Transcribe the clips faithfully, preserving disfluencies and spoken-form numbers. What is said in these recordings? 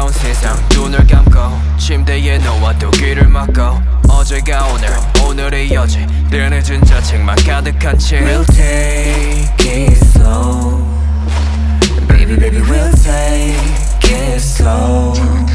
차가운 세상 눈을 감고 침대에 누워도 귀를 막고 어제가 오늘 오늘의 여지 늘 늦은 자책만 가득한 채 We'll take it slow Baby baby we'll take it slow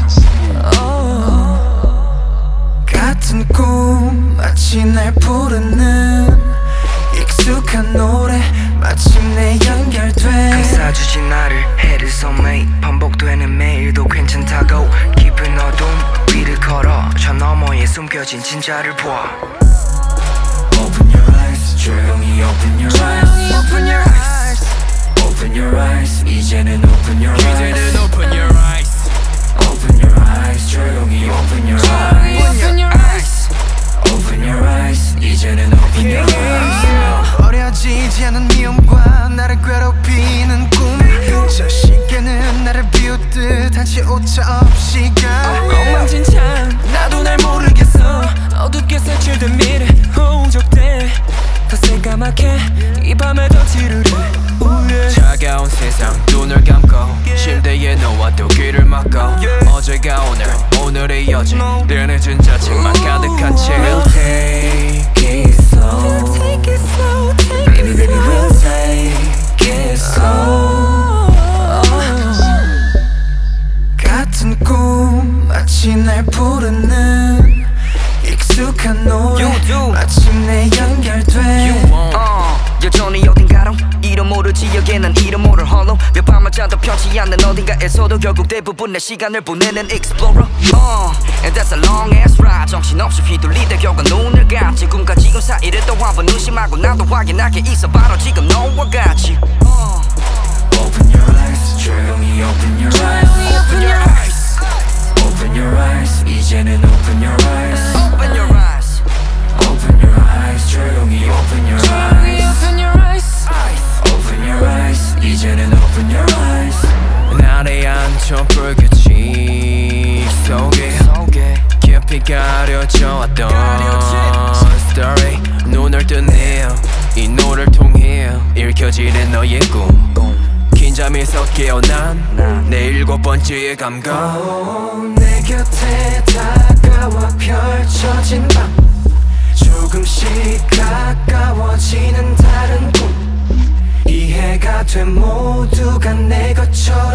oh. 같은 꿈 마치 날 부르는 익숙한 노래 마침내 연결돼 감싸주지 나를 해를 soulmate 반복되는 매일도 괜찮다고 깊은 어둠 위를 걸어 저 너머에 숨겨진 진짜를 봐 Open your eyes 조용히 open your eyes Open your eyes Open your eyes 이제는 open your eyes 이제는 open your eyes Open your eyes 조용히 open your eyes Open your eyes Open your eyes 이제는 open your eyes 버려지지 않은 미움과 나를 괴롭히는 꿈 저 시계는 나를 비웃듯 한치 오차 없이 가 엉망진창 나도 날 모르겠어 어둡게 색칠된 미래 홍적돼 더 새까맣게 이 밤에 더 지르래 차가운 세상 눈을 감고 침대에 누워도 귀를 막고 어제가 오늘 오늘의 여지 늘 늦은 자책만 가득한 채 We'll take it slow Baby baby we'll take it slow 같은 꿈 마치 날 부르는 익숙한 노래 마침내 연결돼 어, 여전히 어딘가로 이름 모를 지역에 난 이름 모를 홀로 몇 밤을 자도 편치 않는 어딘가에서도 결국 대부분 내 시간을 보내는 explorer uh, And that's a long ass ride 정신없이 휘둘리다 결과 눈을 감지 꿈과 지금 사이를 또 한번 의심하고 나도 확인하게 있어 바로 지금 너와 같이 uh. Open your eyes 조용히 open your eyes Open your eyes Open your eyes 이제는 open your eyes Open your eyes Open your eyes 조용히 open your eyes Open your eyes Open your eyes 이제는 open your eyes 날의 안쪽 불빛이 속에 깊이 가려져 왔던 story 눈을 뜨네 이 노래를 통해 읽혀지는 너의 꿈 긴 잠에서 깨어난 내 일곱 번째의 감각 oh, 내 곁에 다가와 펼쳐진 밤 조금씩 가까워지는 다른 꿈 이해가 돼 모두가 내 것처럼